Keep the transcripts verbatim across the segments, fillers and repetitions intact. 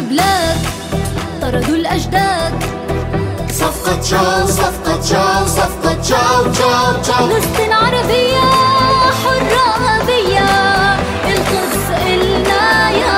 بلاد طردوا الأجداد. صفقة تشاو صفقة تشاو صفقة تشاو تشاو تشاو. فلسطين عربية حرة أبية، القدس إلنا يا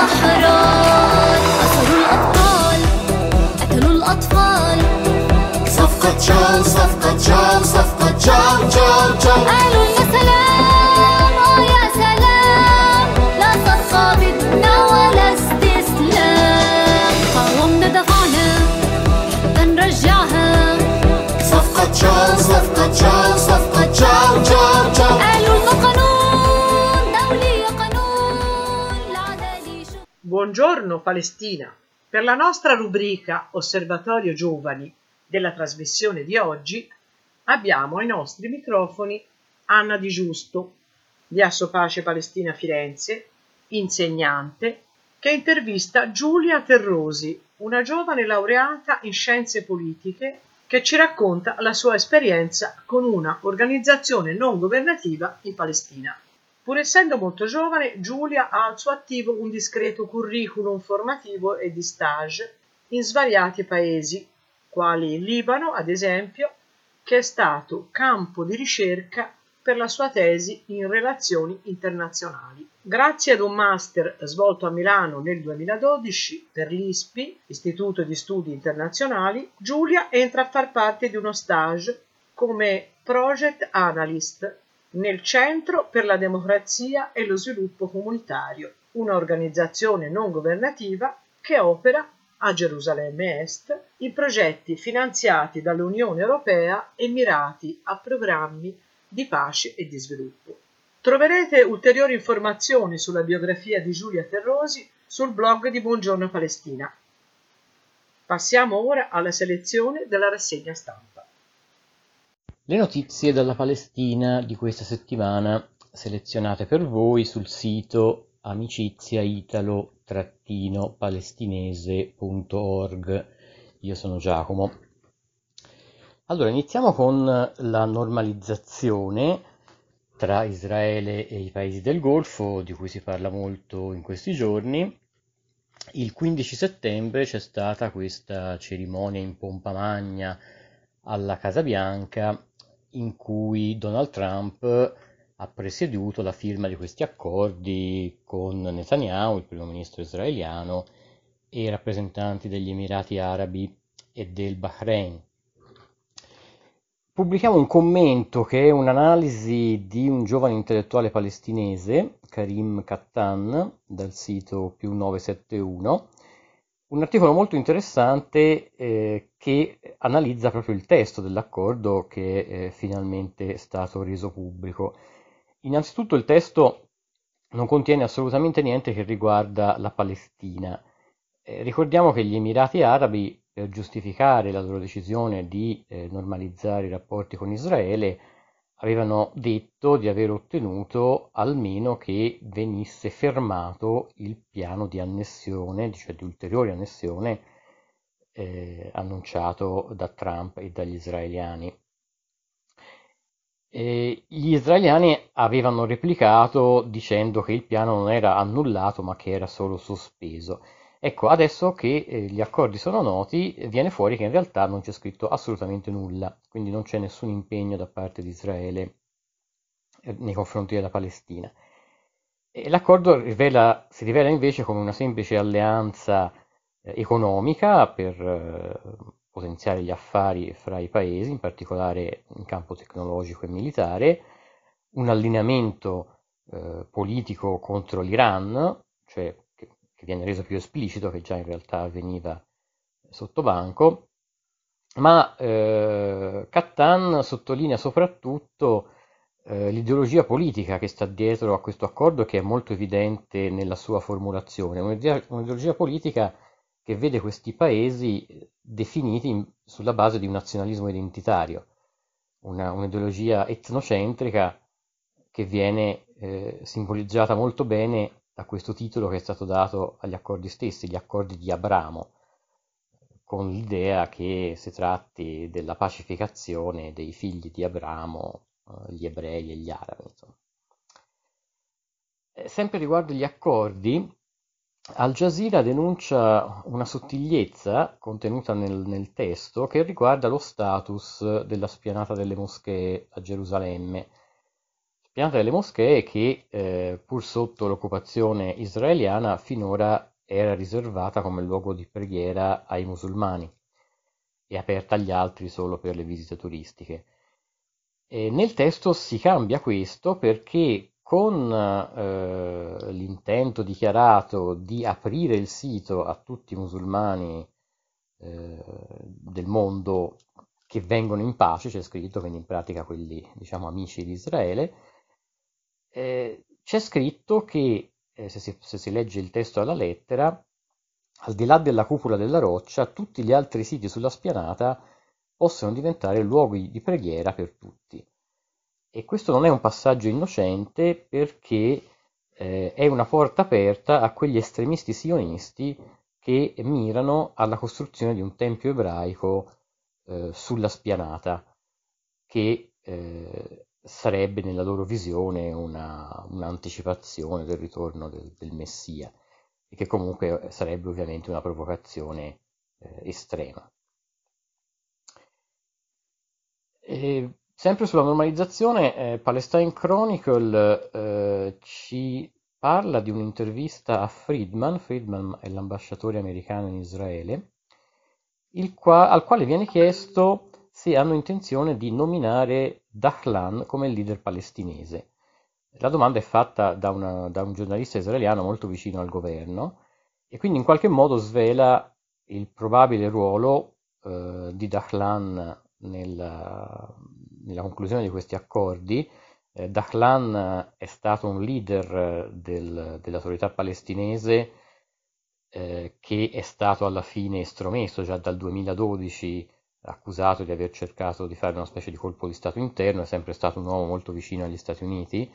أحرار. أسروا الأبطال قتلوا الأطفال. صفقة تشاو صفقة تشاو صفقة تشاو تشاو تشاو. قالوا يا سلام آه يا سلام، لا صفقة بدنا ولا استسلام. قاومنا دفعنا حتى نرجعها. صفقة تشاو صفقة تشاو صفقة تشاو تشاو تشاو. قالوا إنه قانون دولي قانون العدالة. Buongiorno Palestina! Per la nostra rubrica Osservatorio Giovani della trasmissione di oggi abbiamo ai nostri microfoni Anna Di Giusto, di Asso Pace Palestina Firenze, insegnante, che intervista Giulia Terrosi, una giovane laureata in scienze politiche che ci racconta la sua esperienza con una organizzazione non governativa in Palestina. Pur essendo molto giovane, Giulia ha al suo attivo un discreto curriculum formativo e di stage in svariati paesi, quali il Libano, ad esempio, che è stato campo di ricerca per la sua tesi in relazioni internazionali. Grazie ad un master svolto a Milano nel duemiladodici per l'I S P I, Istituto di Studi Internazionali, Giulia entra a far parte di uno stage come Project Analyst nel Centro per la Democrazia e lo Sviluppo Comunitario, una organizzazione non governativa che opera a Gerusalemme Est in progetti finanziati dall'Unione Europea e mirati a programmi di pace e di sviluppo. Troverete ulteriori informazioni sulla biografia di Giulia Terrosi sul blog di Buongiorno Palestina. Passiamo ora alla selezione della rassegna stampa. Le notizie dalla Palestina di questa settimana selezionate per voi sul sito amiciziaitalo-palestinese punto org. Io sono Giacomo. Allora, iniziamo con la normalizzazione tra Israele e i paesi del Golfo, di cui si parla molto in questi giorni. Il quindici settembre c'è stata questa cerimonia in pompa magna alla Casa Bianca in cui Donald Trump ha presieduto la firma di questi accordi con Netanyahu, il primo ministro israeliano, e i rappresentanti degli Emirati Arabi e del Bahrain. Pubblichiamo un commento che è un'analisi di un giovane intellettuale palestinese, Karim Kattan, dal sito più novecentosettantuno, un articolo molto interessante eh, che analizza proprio il testo dell'accordo che è finalmente stato reso pubblico. Innanzitutto il testo non contiene assolutamente niente che riguarda la Palestina. Eh, ricordiamo che gli Emirati Arabi, per giustificare la loro decisione di eh, normalizzare i rapporti con Israele, avevano detto di aver ottenuto almeno che venisse fermato il piano di annessione, cioè di ulteriore annessione, eh, annunciato da Trump e dagli israeliani. E gli israeliani avevano replicato dicendo che il piano non era annullato ma che era solo sospeso. Ecco, adesso che eh, gli accordi sono noti, viene fuori che in realtà non c'è scritto assolutamente nulla, quindi non c'è nessun impegno da parte di Israele eh, nei confronti della Palestina. E l'accordo rivela, si rivela invece come una semplice alleanza eh, economica per eh, potenziare gli affari fra i paesi, in particolare in campo tecnologico e militare, un allineamento eh, politico contro l'Iran, cioè che, che viene reso più esplicito, che già in realtà avveniva sotto banco, ma eh, Kattan sottolinea soprattutto eh, l'ideologia politica che sta dietro a questo accordo, che è molto evidente nella sua formulazione, un'ideologia politica che vede questi paesi definiti in, sulla base di un nazionalismo identitario, una, un'ideologia etnocentrica che viene eh, simbolizzata molto bene da questo titolo che è stato dato agli accordi stessi, gli accordi di Abramo, con l'idea che si tratti della pacificazione dei figli di Abramo, eh, gli ebrei e gli arabi. Insomma. Sempre riguardo gli accordi, Al Jazeera denuncia una sottigliezza contenuta nel, nel testo che riguarda lo status della spianata delle moschee a Gerusalemme. Spianata delle moschee che, eh, pur sotto l'occupazione israeliana, finora era riservata come luogo di preghiera ai musulmani e aperta agli altri solo per le visite turistiche. E nel testo si cambia questo perché con eh, l'intento dichiarato di aprire il sito a tutti i musulmani eh, del mondo che vengono in pace, c'è scritto, quindi in pratica quelli, diciamo, amici di Israele, eh, c'è scritto che, eh, se si, se si legge il testo alla lettera, al di là della cupola della roccia, tutti gli altri siti sulla spianata possono diventare luoghi di preghiera per tutti. E questo non è un passaggio innocente perché eh, è una porta aperta a quegli estremisti sionisti che mirano alla costruzione di un tempio ebraico eh, sulla spianata, che eh, sarebbe nella loro visione una, un'anticipazione del ritorno del, del Messia e che comunque sarebbe ovviamente una provocazione eh, estrema. E sempre sulla normalizzazione, eh, Palestine Chronicle eh, ci parla di un'intervista a Friedman. Friedman è l'ambasciatore americano in Israele, il qua- al quale viene chiesto se hanno intenzione di nominare Dahlan come leader palestinese. La domanda è fatta da, una- da un giornalista israeliano molto vicino al governo e quindi in qualche modo svela il probabile ruolo eh, di Dahlan nella, nella conclusione di questi accordi. Eh, Dahlan è stato un leader del- dell'autorità palestinese eh, che è stato alla fine estromesso già dal duemiladodici, accusato di aver cercato di fare una specie di colpo di stato interno, è sempre stato un uomo molto vicino agli Stati Uniti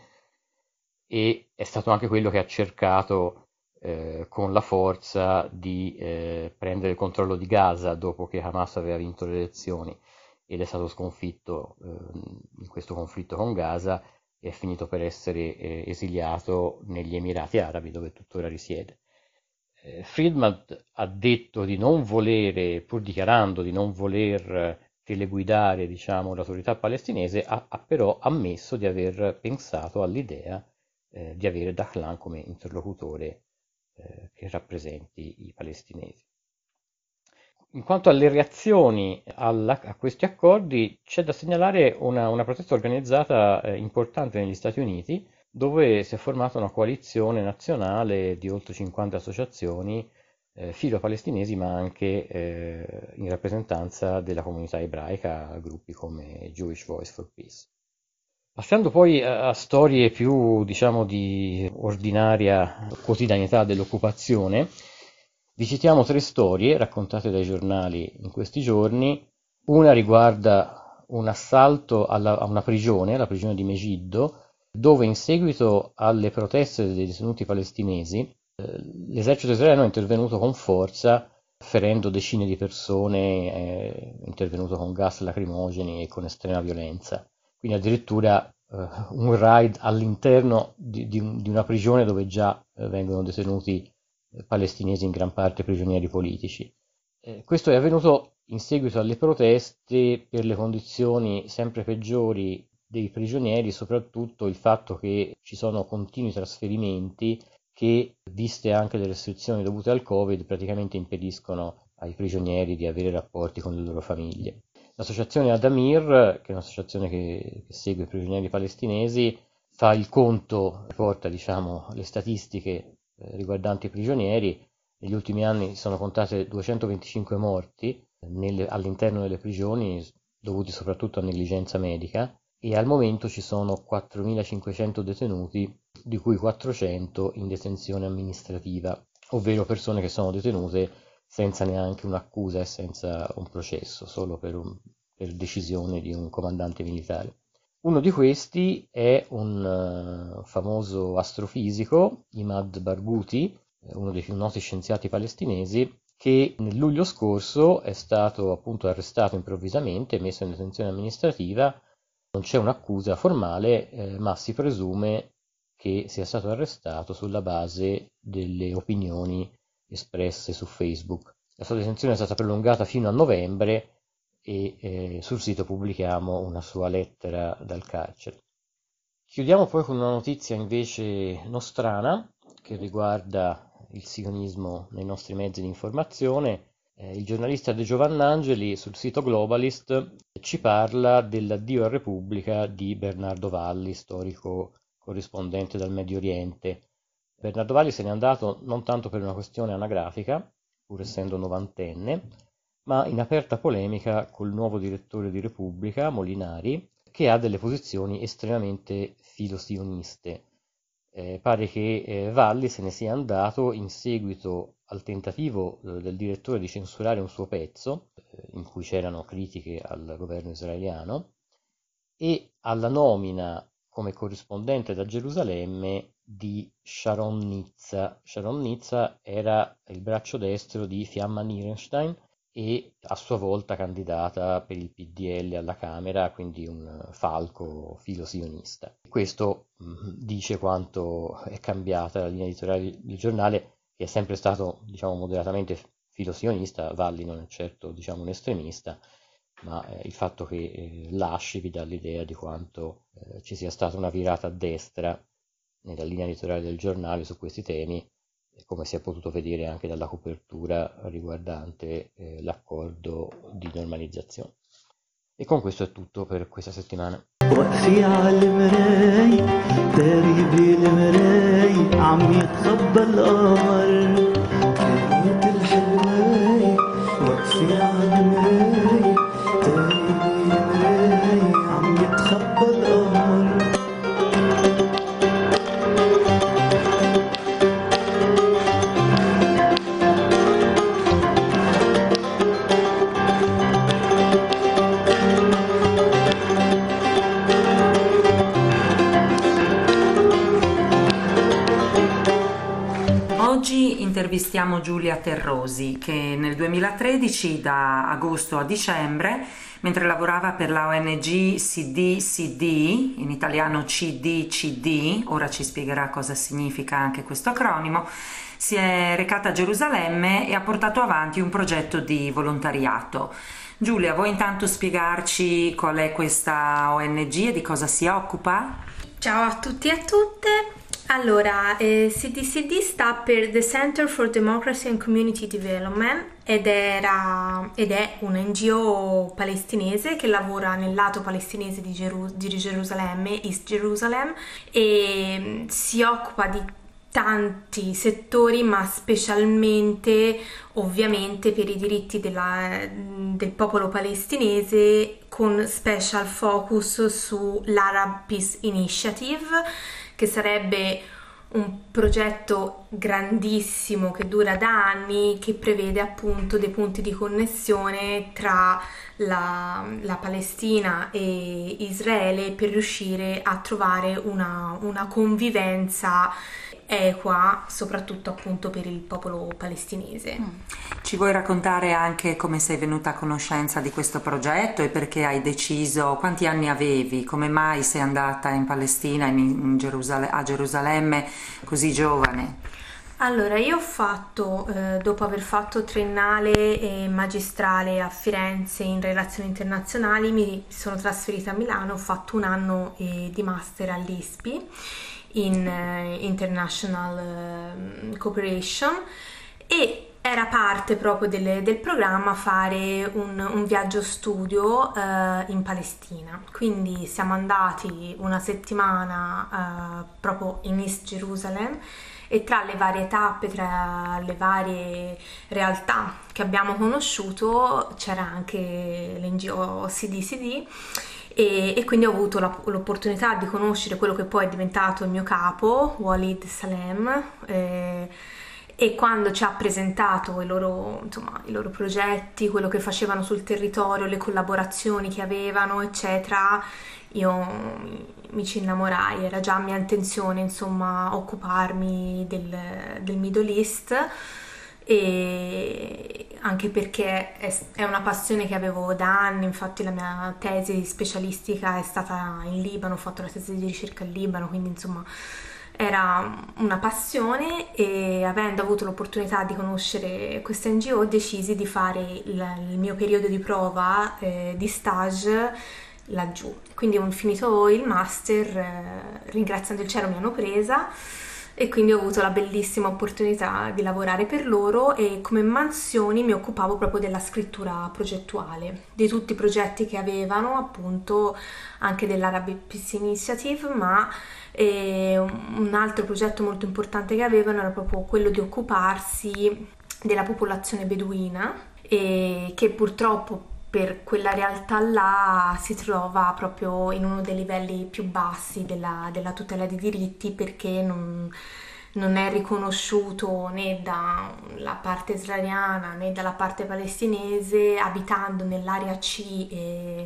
e è stato anche quello che ha cercato eh, con la forza di eh, prendere il controllo di Gaza dopo che Hamas aveva vinto le elezioni ed è stato sconfitto eh, in questo conflitto con Gaza e è finito per essere eh, esiliato negli Emirati Arabi, dove tuttora risiede. Eh, Friedman ha detto di non volere, pur dichiarando di non voler teleguidare, diciamo, l'autorità palestinese, ha, ha però ammesso di aver pensato all'idea eh, di avere Dahlan come interlocutore eh, che rappresenti i palestinesi. In quanto alle reazioni alla- a questi accordi, c'è da segnalare una, una protesta organizzata eh, importante negli Stati Uniti, dove si è formata una coalizione nazionale di oltre cinquanta associazioni eh, filo-palestinesi, ma anche eh, in rappresentanza della comunità ebraica, gruppi come Jewish Voice for Peace. Passando poi a, a storie più, diciamo, di ordinaria quotidianità dell'occupazione, vi citiamo tre storie raccontate dai giornali in questi giorni. Una riguarda un assalto alla, a una prigione, la prigione di Megiddo, dove in seguito alle proteste dei detenuti palestinesi eh, l'esercito israeliano è intervenuto con forza, ferendo decine di persone, è intervenuto con gas lacrimogeni e con estrema violenza. Quindi addirittura eh, un raid all'interno di, di, un- di una prigione dove già eh, vengono detenuti eh, palestinesi, in gran parte prigionieri politici. Eh, questo è avvenuto in seguito alle proteste per le condizioni sempre peggiori dei prigionieri, soprattutto il fatto che ci sono continui trasferimenti che, viste anche le restrizioni dovute al Covid, praticamente impediscono ai prigionieri di avere rapporti con le loro famiglie. L'associazione Adamir, che è un'associazione che, che segue i prigionieri palestinesi, fa il conto, riporta, diciamo, le statistiche eh, riguardanti i prigionieri. Negli ultimi anni sono contate duecentoventicinque morti nelle- all'interno delle prigioni, dovuti soprattutto a negligenza medica, e al momento ci sono quattromilacinquecento detenuti, di cui quattrocento in detenzione amministrativa, ovvero persone che sono detenute senza neanche un'accusa e senza un processo, solo per, un- per decisione di un comandante militare. Uno di questi è un eh, famoso astrofisico, Imad Barghouti, eh, uno dei più noti scienziati palestinesi, che nel luglio scorso è stato appunto arrestato improvvisamente e messo in detenzione amministrativa. Non c'è un'accusa formale, eh, ma si presume che sia stato arrestato sulla base delle opinioni espresse su Facebook. La sua detenzione è stata prolungata fino a novembre e eh, sul sito pubblichiamo una sua lettera dal carcere. Chiudiamo poi con una notizia invece nostrana che riguarda il sionismo nei nostri mezzi di informazione. Eh, il giornalista De Giovannangeli sul sito Globalist ci parla dell'addio a Repubblica di Bernardo Valli, storico corrispondente dal Medio Oriente. Bernardo Valli se n'è andato non tanto per una questione anagrafica, pur essendo novantenne, ma in aperta polemica col nuovo direttore di Repubblica, Molinari, che ha delle posizioni estremamente filosioniste. Eh, pare che eh, Valli se ne sia andato in seguito al tentativo eh, del direttore di censurare un suo pezzo, eh, in cui c'erano critiche al governo israeliano, e alla nomina come corrispondente da Gerusalemme di Sharon Nizza. Sharon Nizza era il braccio destro di Fiamma Nirenstein e a sua volta candidata per il P D L alla Camera, quindi un falco filosionista. Questo mh, dice quanto è cambiata la linea editoriale del giornale, che è sempre stato, diciamo, moderatamente filosionista. Valli non è certo, diciamo, un estremista, ma eh, il fatto che eh, lasci vi dà l'idea di quanto eh, ci sia stata una virata a destra nella linea editoriale del giornale su questi temi, come si è potuto vedere anche dalla copertura riguardante eh, l'accordo di normalizzazione. E con questo è tutto per questa settimana. وقفي على المراي تريبي المراي عم يتخبى القمر كانت الحلواي وقفي على المراي تريبي المراي عم يتخبى القمر. Oggi intervistiamo Giulia Terrosi, che nel duemilatredici, da agosto a dicembre, mentre lavorava per la O N G C D C D, in italiano C D C D, ora ci spiegherà cosa significa anche questo acronimo, si è recata a Gerusalemme e ha portato avanti un progetto di volontariato. Giulia, vuoi intanto spiegarci qual è questa O N G e di cosa si occupa? Ciao a tutti e a tutte. Allora, eh, C D C D sta per The Center for Democracy and Community Development ed, era, ed è un N G O palestinese che lavora nel lato palestinese di, Geru- di Gerusalemme, East Jerusalem, e si occupa di tanti settori, ma specialmente ovviamente per i diritti della, del popolo palestinese, con special focus sull'Arab Peace Initiative, che sarebbe un progetto grandissimo che dura da anni, che prevede appunto dei punti di connessione tra la, la Palestina e Israele per riuscire a trovare una, una convivenza equa, soprattutto appunto per il popolo palestinese. Ci vuoi raccontare anche come sei venuta a conoscenza di questo progetto e perché hai deciso, quanti anni avevi, come mai sei andata in Palestina, in, in Gerusale- a Gerusalemme così giovane? Allora, io ho fatto, eh, dopo aver fatto triennale e magistrale a Firenze in relazioni internazionali, mi sono trasferita a Milano, ho fatto un anno eh, di master all'I S P I in uh, International uh, Cooperation, e era parte proprio del, del programma fare un, un viaggio studio uh, in Palestina. Quindi siamo andati una settimana uh, proprio in East Jerusalem, e tra le varie tappe, tra le varie realtà che abbiamo conosciuto c'era anche l'N G O C D C D, E, e quindi ho avuto la, l'opportunità di conoscere quello che poi è diventato il mio capo, Walid Salem, eh, e quando ci ha presentato i loro, insomma, i loro progetti, quello che facevano sul territorio, le collaborazioni che avevano, eccetera, io mi, mi ci innamorai. Era già mia intenzione, insomma, occuparmi del, del Middle East, e anche perché è una passione che avevo da anni. Infatti la mia tesi specialistica è stata in Libano, ho fatto la tesi di ricerca in Libano, quindi insomma Era una passione e avendo avuto l'opportunità di conoscere questa N G O decisi di fare il, il mio periodo di prova eh, di stage laggiù. Quindi ho finito il master, eh, ringraziando il cielo mi hanno presa e quindi ho avuto la bellissima opportunità di lavorare per loro e come mansioni mi occupavo proprio della scrittura progettuale, di tutti i progetti che avevano, appunto anche dell'Arab Peace Initiative, ma eh, un altro progetto molto importante che avevano era proprio quello di occuparsi della popolazione beduina e che purtroppo per quella realtà là si trova proprio in uno dei livelli più bassi della, della tutela dei diritti, perché non, non è riconosciuto né dalla parte israeliana né dalla parte palestinese, abitando nell'area C eh,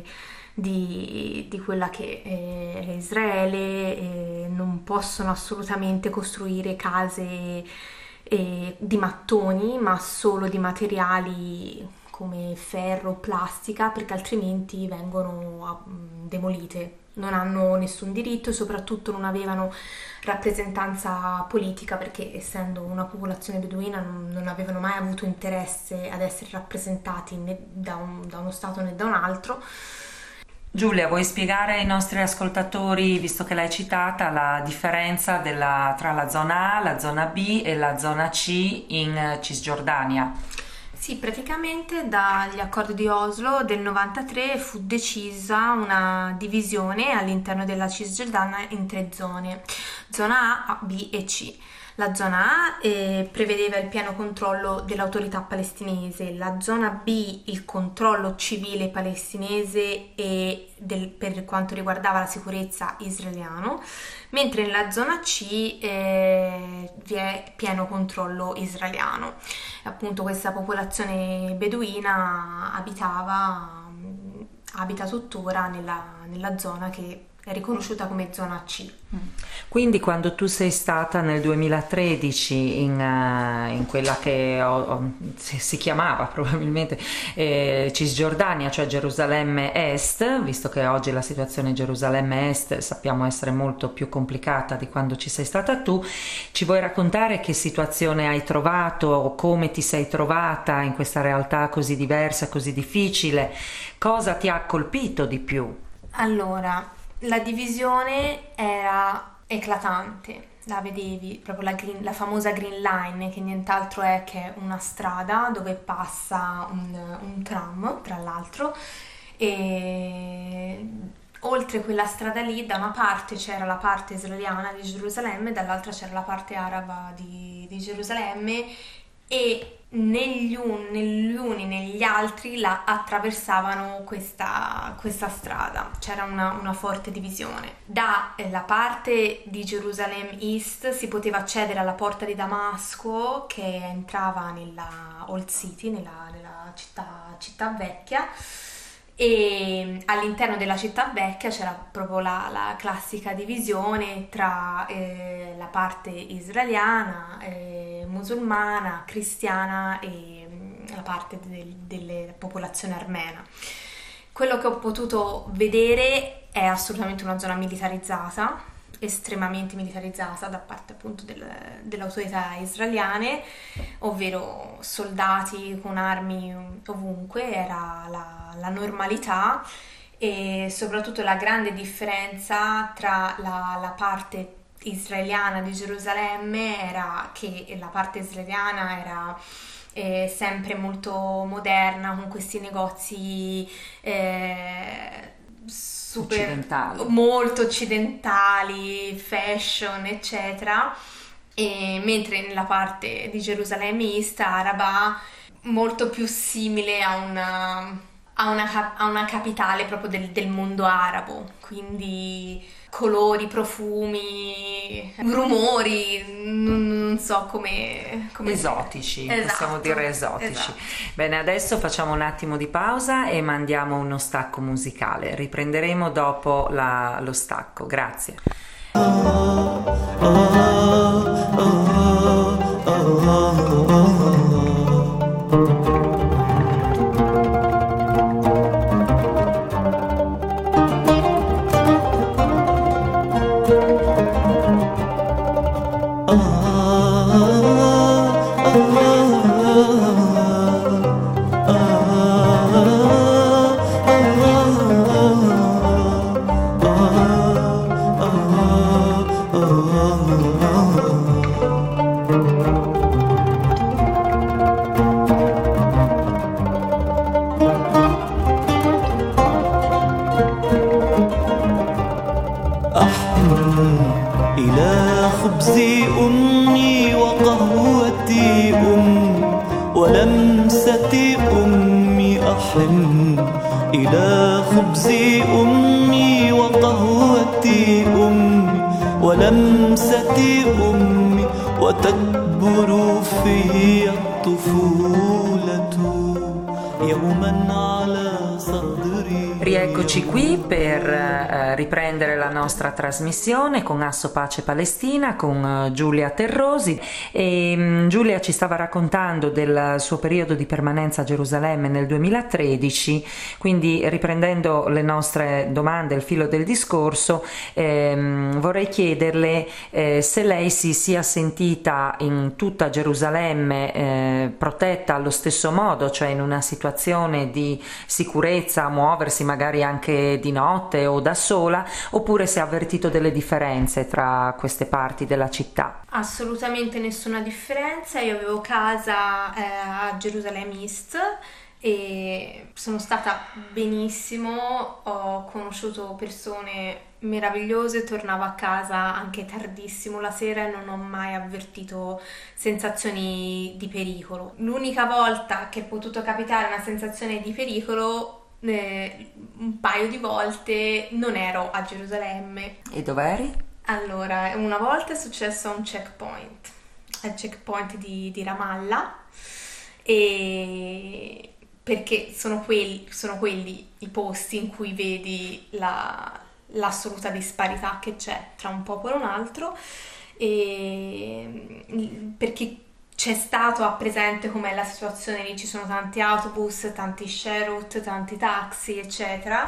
di, di quella che è Israele, eh, non possono assolutamente costruire case eh, di mattoni, ma solo di materiali come ferro, plastica, perché altrimenti vengono demolite. Non hanno nessun diritto e soprattutto non avevano rappresentanza politica, perché essendo una popolazione beduina non, non avevano mai avuto interesse ad essere rappresentati né da, un, da uno stato né da un altro. Giulia, vuoi spiegare ai nostri ascoltatori, visto che l'hai citata, la differenza della, tra la zona A, la zona B e la zona C in Cisgiordania? Sì, praticamente dagli accordi di Oslo del novantatré fu decisa una divisione all'interno della Cisgiordania in tre zone, zona A, B e C. La zona A eh, prevedeva il pieno controllo dell'autorità palestinese, la zona B il controllo civile palestinese e del, per quanto riguardava la sicurezza israeliano, mentre nella zona C eh, vi è pieno controllo israeliano. Appunto questa popolazione beduina abitava, abita tuttora nella, nella zona che è riconosciuta come zona C. Quindi quando tu sei stata nel duemilatredici in, uh, in quella che ho, ho, si, si chiamava probabilmente eh, Cisgiordania, cioè Gerusalemme Est, visto che oggi la situazione in Gerusalemme Est sappiamo essere molto più complicata di quando ci sei stata tu, ci vuoi raccontare che situazione hai trovato o come ti sei trovata in questa realtà così diversa, così difficile? Cosa ti ha colpito di più? Allora, la divisione era eclatante, la vedevi, proprio la, green, la famosa Green Line, che nient'altro è che una strada dove passa un, un tram, tra l'altro, e oltre quella strada lì da una parte c'era la parte israeliana di Gerusalemme, dall'altra c'era la parte araba di, di Gerusalemme, e negli, un, negli uni negli altri la attraversavano questa, questa strada. C'era una, una forte divisione. Dalla parte di Gerusalemme East si poteva accedere alla porta di Damasco, che entrava nella Old City, nella, nella città, città vecchia, e all'interno della città vecchia c'era proprio la, la classica divisione tra eh, la parte israeliana, eh, musulmana, cristiana e la parte del, della popolazione armena. Quello che ho potuto vedere è assolutamente una zona militarizzata, estremamente militarizzata da parte appunto del, delle autorità israeliane, ovvero soldati con armi ovunque, era la, la normalità, e soprattutto la grande differenza tra la, la parte israeliana di Gerusalemme era che la parte israeliana era eh, sempre molto moderna, con questi negozi eh, super occidentali. molto occidentali, fashion, eccetera, e mentre nella parte di Gerusalemme Est araba molto più simile a una, a una, a una capitale proprio del, del mondo arabo, quindi colori, profumi, rumori, non, non so come, come esotici, esatto, possiamo dire esotici. Esatto. Bene, adesso facciamo un attimo di pausa e mandiamo uno stacco musicale. Riprenderemo dopo la, lo stacco. Grazie. ولمسة أمي أحن إلى خبز أمي وقهوة أمي ولمسة أمي وتكبر في الطفولة يوما على صدري. Rieccoci qui per eh, riprendere la nostra trasmissione con Asso Pace Palestina con eh, Giulia Terrosi e mh, Giulia ci stava raccontando del suo periodo di permanenza a Gerusalemme nel duemilatredici, quindi riprendendo le nostre domande, il filo del discorso, ehm, vorrei chiederle eh, se lei si sia sentita in tutta Gerusalemme eh, protetta allo stesso modo, cioè in una situazione di sicurezza a muoversi magari anche di notte o da sola, oppure se ha avvertito delle differenze tra queste parti della città. Assolutamente nessuna differenza. Io avevo casa eh, a Gerusalemme East e sono stata benissimo, ho conosciuto persone meravigliose, tornavo a casa anche tardissimo la sera e non ho mai avvertito sensazioni di pericolo. L'unica volta che è potuto capitare una sensazione di pericolo, eh, un paio di volte, non ero a Gerusalemme. E dov'eri? Allora, una volta è successo a un checkpoint, al checkpoint di, di Ramallah, e perché sono quelli, sono quelli i posti in cui vedi la, l'assoluta disparità che c'è tra un popolo e un altro, e perché c'è stato a presente com'è la situazione lì, ci sono tanti autobus, tanti share route, tanti taxi, eccetera,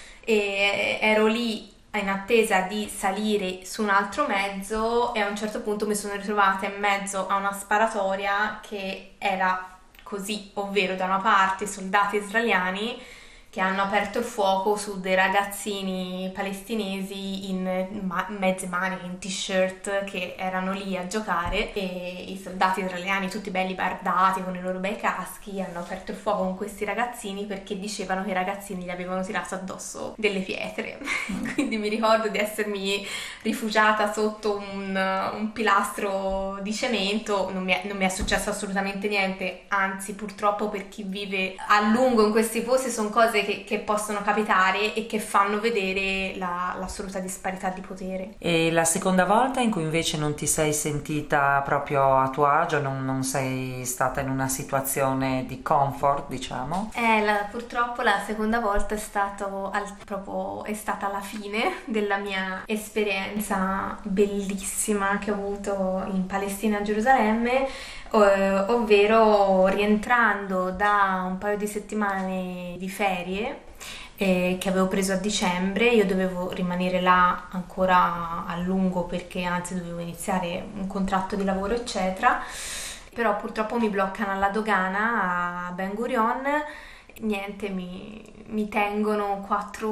e ero lì in attesa di salire su un altro mezzo e a un certo punto mi sono ritrovata in mezzo a una sparatoria che era così, ovvero da una parte soldati israeliani che hanno aperto il fuoco su dei ragazzini palestinesi in ma- mezze maniche, in t-shirt, che erano lì a giocare, e i soldati israeliani tutti belli bardati con i loro bei caschi hanno aperto il fuoco con questi ragazzini perché dicevano che i ragazzini gli avevano tirato addosso delle pietre. Quindi mi ricordo di essermi rifugiata sotto un, un pilastro di cemento. Non mi, è, non mi è successo assolutamente niente, anzi purtroppo per chi vive a lungo in questi posti sono cose Che, che possono capitare e che fanno vedere la, l'assoluta disparità di potere. E la seconda volta in cui invece non ti sei sentita proprio a tuo agio, non, non sei stata in una situazione di comfort, diciamo? Eh, la, purtroppo la seconda volta è, stato al, proprio, è stata la fine della mia esperienza bellissima che ho avuto in Palestina, a Gerusalemme, ov- ovvero rientrando da un paio di settimane di ferie eh, che avevo preso a dicembre. Io dovevo rimanere là ancora a lungo perché anzi dovevo iniziare un contratto di lavoro eccetera, però purtroppo mi bloccano alla dogana a Ben Gurion. Niente, mi, mi tengono quattro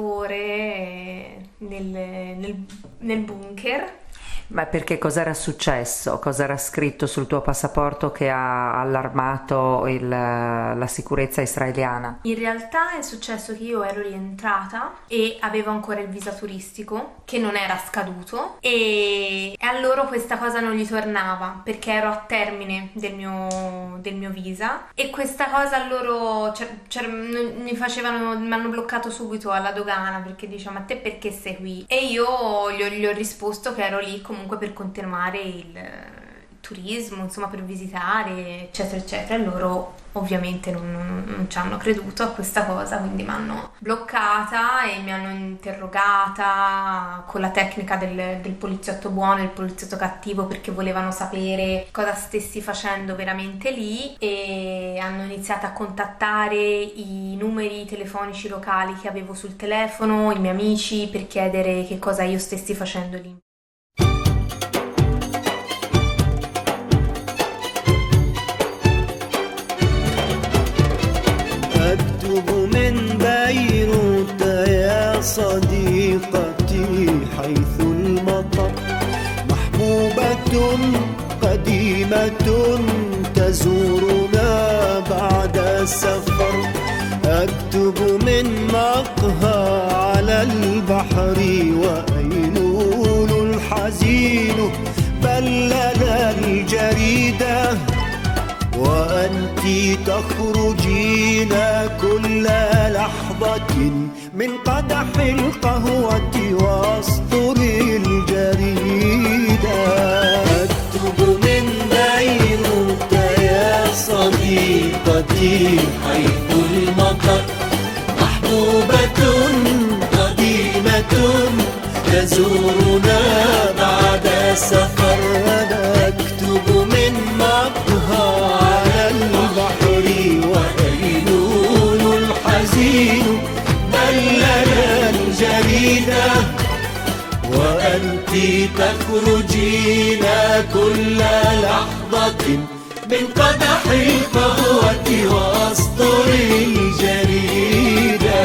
ore nel, nel, nel bunker. Ma perché cos'era successo? Cos'era scritto sul tuo passaporto che ha allarmato il, la sicurezza israeliana? In realtà è successo che io ero rientrata e avevo ancora il visa turistico che non era scaduto, e, e a loro questa cosa non gli tornava perché ero a termine del mio, del mio visa, e questa cosa a loro cioè, cioè, mi facevano, mi hanno bloccato subito alla dogana perché dicevano: ma te perché sei qui? E io gli ho, gli ho risposto che ero lì comunque per continuare il turismo, insomma per visitare eccetera eccetera, e loro ovviamente non, non, non ci hanno creduto a questa cosa, quindi mi hanno bloccata e mi hanno interrogata con la tecnica del, del poliziotto buono e del poliziotto cattivo, perché volevano sapere cosa stessi facendo veramente lì, e hanno iniziato a contattare i numeri telefonici locali che avevo sul telefono, i miei amici, per chiedere che cosa io stessi facendo lì. أكتب من بيروت يا صديقتي حيث المطر محبوبة قديمة تزورنا بعد السفر. أكتب من مقهى على البحر وأيلول الحزين بلل الجريدة، وأنت وأنت تخرجين كل لحظة من قدح القهوة واسطر الجريدة. أكتب من بيروت يا صديقتي حيث المطر، محبوبة قديمة تزورنا بعد سفر. نكتب من مقهى على البحر وأيلول الحزين بل لنا الجريدة، وأنت تخرجين كل لحظة من قدح القهوة واسطر الجريدة.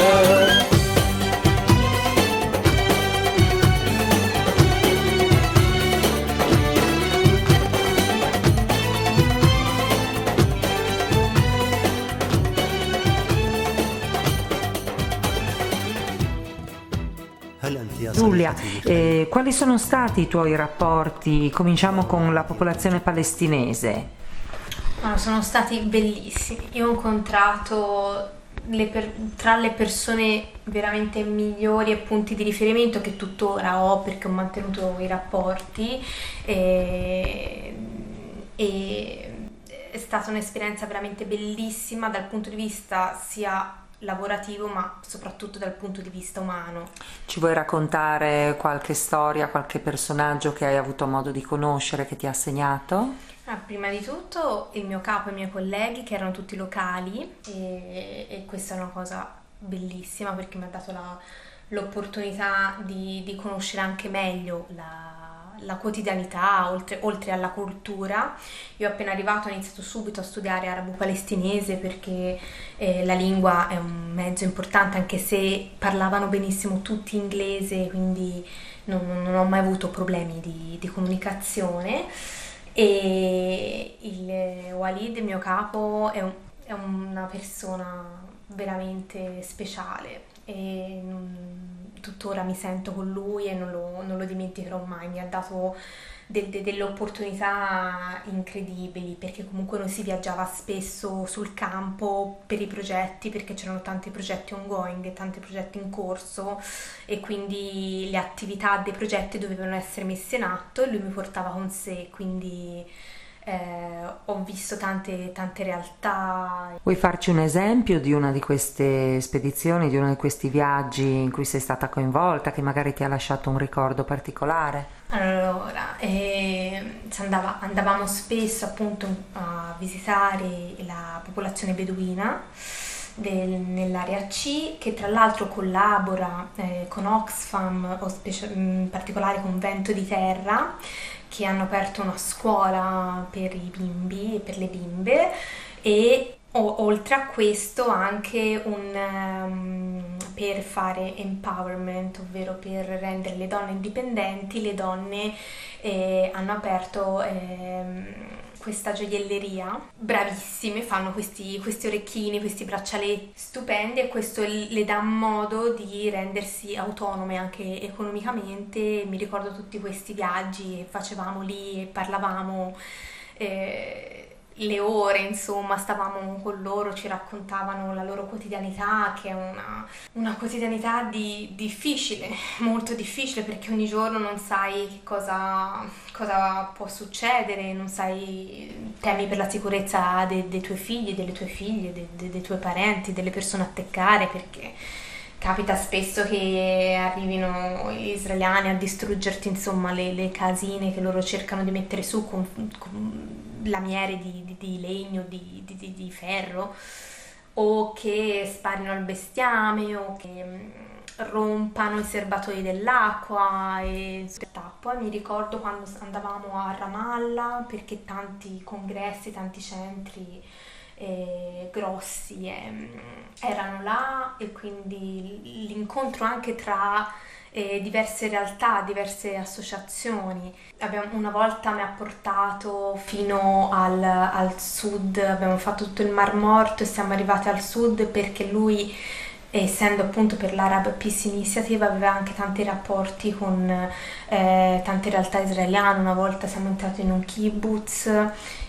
Giulia, eh, quali sono stati i tuoi rapporti? Cominciamo con la popolazione palestinese. Ah, sono stati bellissimi. Io ho incontrato le per- tra le persone veramente migliori e punti di riferimento che tuttora ho, perché ho mantenuto i rapporti, e, e è stata un'esperienza veramente bellissima dal punto di vista sia lavorativo ma soprattutto dal punto di vista umano. Ci vuoi raccontare qualche storia, qualche personaggio che hai avuto modo di conoscere, che ti ha segnato? Ah, prima di tutto il mio capo e i miei colleghi, che erano tutti locali, e, e questa è una cosa bellissima perché mi ha dato la, l'opportunità di, di conoscere anche meglio la la quotidianità, oltre, oltre alla cultura. Io appena arrivato ho iniziato subito a studiare arabo-palestinese perché eh, la lingua è un mezzo importante, anche se parlavano benissimo tutti inglese, quindi non, non ho mai avuto problemi di, di comunicazione. E il Walid, il mio capo, è, un, è una persona veramente speciale e non, tuttora mi sento con lui e non lo, non lo dimenticherò mai. Mi ha dato de, de, delle opportunità incredibili, perché comunque noi si viaggiava spesso sul campo per i progetti, perché c'erano tanti progetti ongoing, tanti progetti in corso, e quindi le attività dei progetti dovevano essere messe in atto e lui mi portava con sé, quindi Eh, ho visto tante, tante realtà. Vuoi farci un esempio di una di queste spedizioni, di uno di questi viaggi in cui sei stata coinvolta, che magari ti ha lasciato un ricordo particolare? Allora, eh, andava, andavamo spesso appunto a visitare la popolazione beduina del, nell'area C, che tra l'altro collabora eh, con Oxfam, o specia- in particolare con Vento di Terra, che hanno aperto una scuola per i bimbi e per le bimbe, e o, oltre a questo anche un um, per fare empowerment, ovvero per rendere le donne indipendenti. Le donne eh, hanno aperto eh, questa gioielleria, bravissime, fanno questi, questi orecchini, questi braccialetti stupendi, e questo le dà modo di rendersi autonome anche economicamente. Mi ricordo tutti questi viaggi che facevamo lì e parlavamo eh, le ore, insomma, stavamo con loro, ci raccontavano la loro quotidianità, che è una, una quotidianità di, difficile, molto difficile, perché ogni giorno non sai che cosa, cosa può succedere, non sai, temi per la sicurezza de, dei tuoi figli, delle tue figlie, de, de, dei tuoi parenti, delle persone a te care, perché capita spesso che arrivino gli israeliani a distruggerti, insomma, le, le casine che loro cercano di mettere su con, con lamiere di, di, di legno, di, di, di ferro, o che sparino al bestiame, o che rompano i serbatoi dell'acqua e tappo. E mi ricordo quando andavamo a Ramallah, perché tanti congressi, tanti centri eh, grossi eh, erano là, e quindi l'incontro anche tra eh, diverse realtà, diverse associazioni. Abbiamo, una volta mi ha portato fino al, al sud, abbiamo fatto tutto il Mar Morto e siamo arrivati al sud perché lui, essendo appunto per l'Arab Peace Initiative, aveva anche tanti rapporti con eh, tante realtà israeliane. Una volta siamo entrati in un kibbutz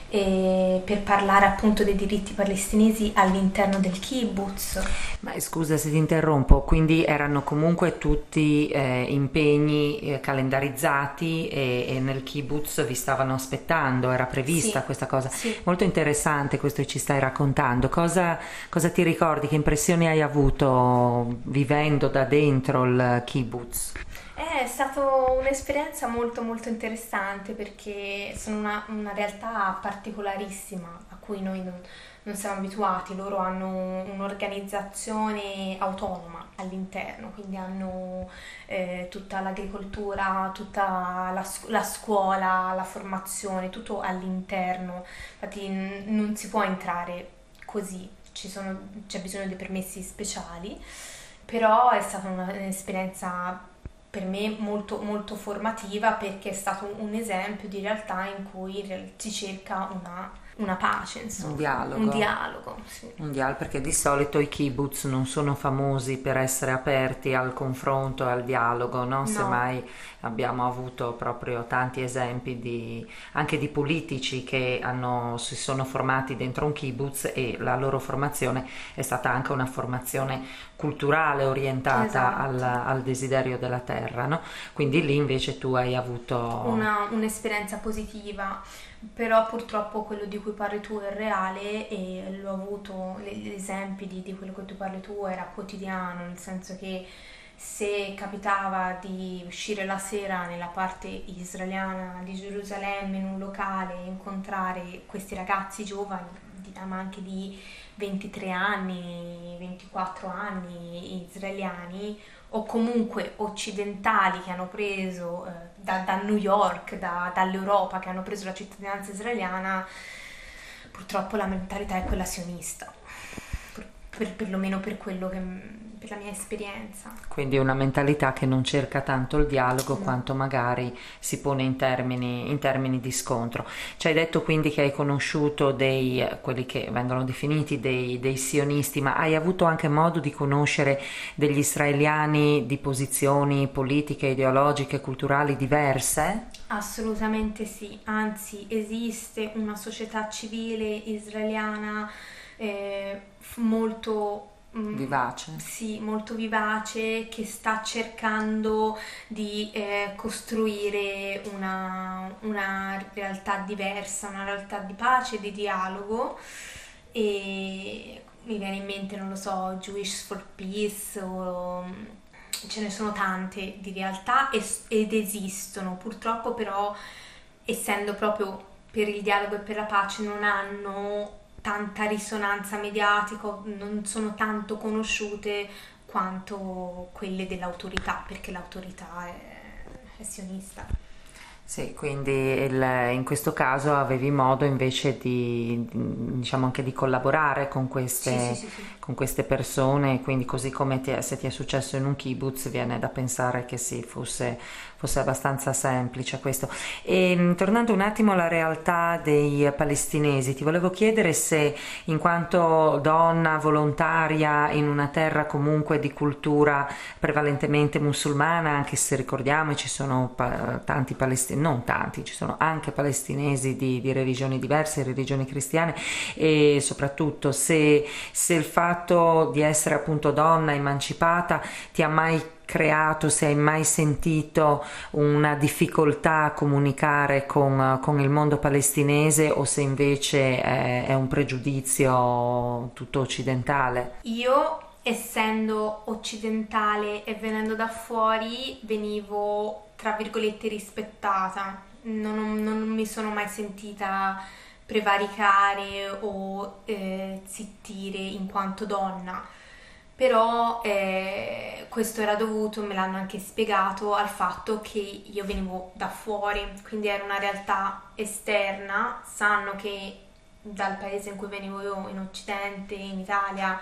eh, per parlare appunto dei diritti palestinesi all'interno del kibbutz. Ma scusa se ti interrompo, quindi erano comunque tutti eh, impegni eh, calendarizzati e, e nel kibbutz vi stavano aspettando, era prevista Sì, questa cosa. sì. Molto interessante questo che ci stai raccontando. Cosa, cosa ti ricordi, che impressioni hai avuto vivendo da dentro il kibbutz? È stata un'esperienza molto molto interessante perché sono una, una realtà particolarissima a cui noi non, non siamo abituati. Loro hanno un'organizzazione autonoma all'interno, quindi hanno eh, tutta l'agricoltura, tutta la, scu- la scuola, la formazione, tutto all'interno. Infatti n- non si può entrare così, ci sono, c'è bisogno di permessi speciali, però è stata una- un'esperienza per me molto, molto formativa perché è stato un esempio di realtà in cui real- si cerca una, una pace, insomma. Un dialogo. Un dialogo, sì. Un dialogo, perché di solito i kibbutz non sono famosi per essere aperti al confronto e al dialogo, no? No. Semmai abbiamo avuto proprio tanti esempi di, anche di politici che hanno, si sono formati dentro un kibbutz e la loro formazione è stata anche una formazione culturale orientata Esatto. al, al desiderio della terra, no? Quindi lì invece tu hai avuto Una- un'esperienza positiva, però purtroppo quello di cui parli tu è reale e l'ho avuto, le- gli esempi di, di quello che tu parli tu era quotidiano, nel senso che se capitava di uscire la sera nella parte israeliana di Gerusalemme in un locale e incontrare questi ragazzi giovani, di, ma anche di ventitré anni, ventiquattro anni israeliani, o comunque occidentali che hanno preso eh, da, da New York, da- dall'Europa, che hanno preso la cittadinanza israeliana, purtroppo la mentalità è quella sionista, per, per- perlomeno per quello che per la mia esperienza. Quindi una mentalità che non cerca tanto il dialogo No. quanto magari si pone in termini, in termini di scontro. Ci hai detto quindi che hai conosciuto dei, quelli che vengono definiti dei, dei sionisti, ma hai avuto anche modo di conoscere degli israeliani di posizioni politiche, ideologiche, culturali diverse? Assolutamente sì, anzi esiste una società civile israeliana eh, f- molto mm, Vivace? sì, molto vivace, che sta cercando di eh, costruire una, una realtà diversa, una realtà di pace e di dialogo. E mi viene in mente, non lo so, Jewish for Peace o ce ne sono tante di realtà es- ed esistono, purtroppo però essendo proprio per il dialogo e per la pace non hanno tanta risonanza mediatica, non sono tanto conosciute quanto quelle dell'autorità, perché l'autorità è, è sionista. Sì, quindi il- in questo caso avevi modo invece di, di- diciamo anche di collaborare con queste, Sì, sì, sì, sì. con queste persone, quindi così come ti è- se ti è successo in un kibbutz viene da pensare che sì, fosse, fosse abbastanza semplice questo. E mh, tornando un attimo alla realtà dei palestinesi, ti volevo chiedere se in quanto donna volontaria in una terra comunque di cultura prevalentemente musulmana, anche se ricordiamo ci sono pa- tanti palestinesi, non tanti, ci sono anche palestinesi di, di religioni diverse, religioni cristiane, e soprattutto se, se il fatto di essere appunto donna emancipata ti ha mai creato, se hai mai sentito una difficoltà a comunicare con, con il mondo palestinese o se invece è, è un pregiudizio tutto occidentale. Io, essendo occidentale e venendo da fuori, venivo, tra virgolette, rispettata. Non, non mi sono mai sentita prevaricare o eh, zittire in quanto donna. Però eh, questo era dovuto, me l'hanno anche spiegato, al fatto che io venivo da fuori, quindi era una realtà esterna. Sanno che dal paese in cui venivo io, in Occidente, in Italia,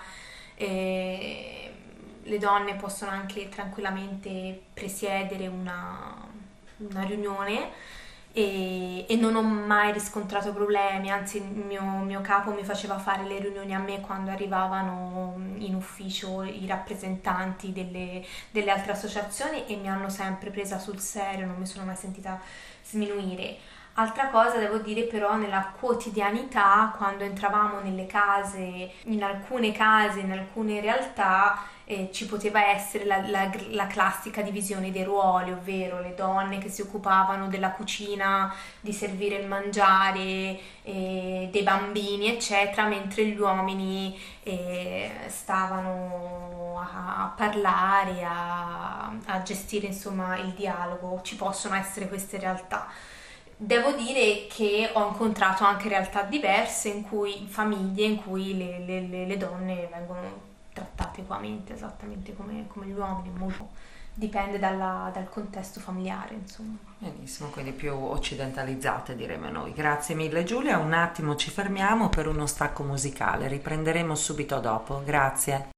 eh, le donne possono anche tranquillamente presiedere una, una riunione e, e non ho mai riscontrato problemi, anzi il mio, mio capo mi faceva fare le riunioni a me quando arrivavano in ufficio i rappresentanti delle, delle altre associazioni e mi hanno sempre presa sul serio, non mi sono mai sentita sminuire. Altra cosa devo dire però nella quotidianità, quando entravamo nelle case, in alcune case, in alcune realtà, eh, ci poteva essere la, la- la classica divisione dei ruoli, ovvero le donne che si occupavano della cucina, di servire il mangiare, eh, dei bambini, eccetera, mentre gli uomini eh, stavano a, a parlare, a, a gestire insomma il dialogo. Ci possono essere queste realtà. Devo dire che ho incontrato anche realtà diverse in cui, famiglie in cui le, le- le- le donne vengono trattate ugualmente, esattamente come, come gli uomini, molto dipende dalla- dal contesto familiare, insomma. Benissimo, quindi più occidentalizzate diremo noi. Grazie mille Giulia, un attimo ci fermiamo per uno stacco musicale, riprenderemo subito dopo. Grazie.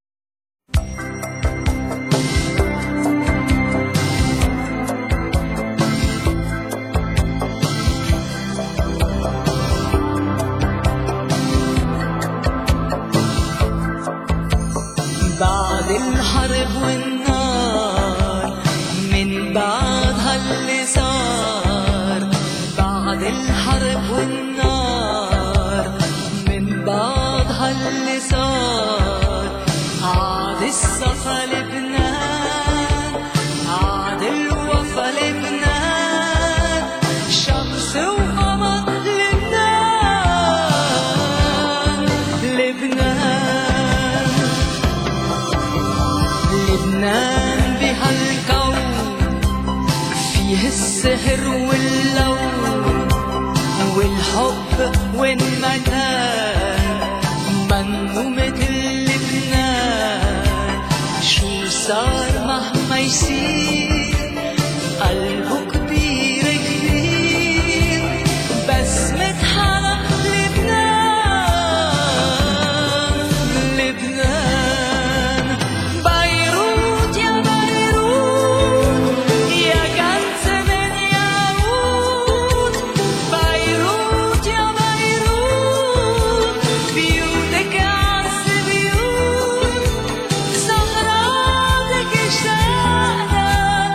بعد الحرب والنار من بعدها اللي صار بعد الحرب والنار من بعدها اللي صار عاد الصفا لبنان عاد الوفا لبنان شمس وقمر لبنان لبنان لبنان بهالكون فيه السهر واللون والحب والمكان منو مثل لبنان شو صار مهما يصير قلبه كبير كبير بسمة حلا لبنان لبنان بيروت يا بيروت يا كنز من ياقوت بيروت يا بيروت بيوتك عز بيوت صخراتك اشتقنا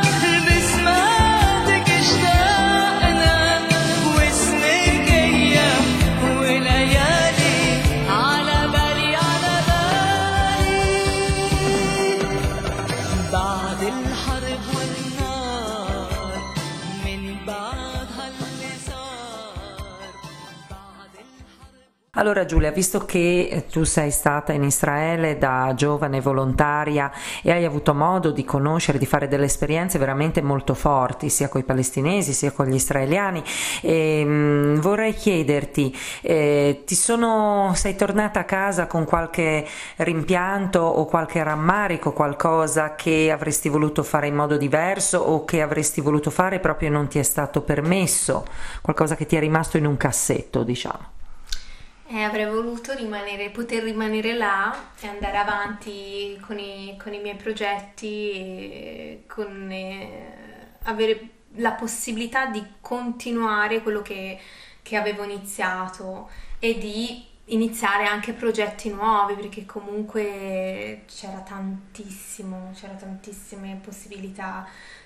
بسماتك اشتقنا واسمك ايام وليالي على بالي على بالي بعد الحرب والنار من بعدها اللي صار بعد الحرب. Allora Giulia, visto che eh, tu sei stata in Israele da giovane volontaria e hai avuto modo di conoscere, di fare delle esperienze veramente molto forti, sia con i palestinesi sia con gli israeliani, ehm, vorrei chiederti, eh, ti sono, sei tornata a casa con qualche rimpianto o qualche rammarico, qualcosa che avresti voluto fare in modo diverso o che avresti voluto fare proprio e non ti è stato permesso, qualcosa che ti è rimasto in un cassetto, diciamo? Eh, avrei voluto rimanere, poter rimanere là e andare avanti con i, con i miei progetti, e con, eh, avere la possibilità di continuare quello che, che avevo iniziato e di iniziare anche progetti nuovi, perché comunque c'era tantissimo, c'era tantissime possibilità